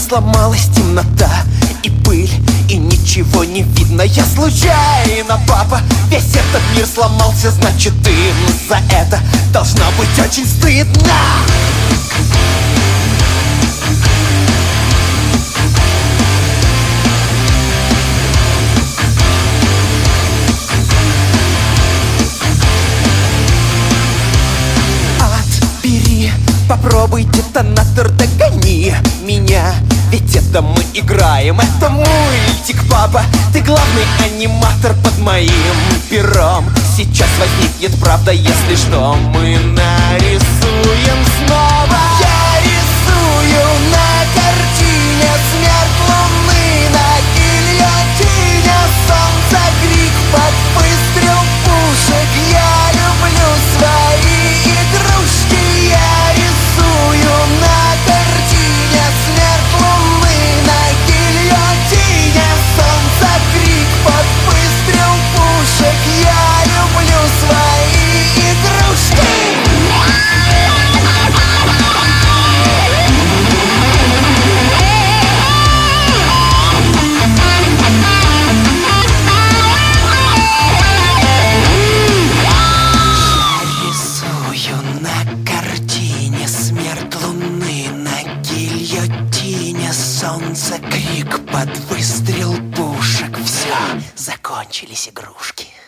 сломалась темнота и пыль, и ничего не видно. Я случайно, папа, весь этот мир сломался, значит, им за это должно быть очень стыдно. Попробуй, детонатор, догони меня, ведь это мы играем, это мультик, папа. Ты главный аниматор под моим пером. Сейчас возникнет правда, если что, мы нарисуем снова. Я рисую на картине смерть луны, на гильотине солнца крик под выстрел пушек. Я люблю свои игрушки. Я рисую на картине смерть луны, на гильотине солнца крик под выстрел пушек. Я люблю свои игрушки. Солнце, крик под выстрел пушек. Все, закончились игрушки.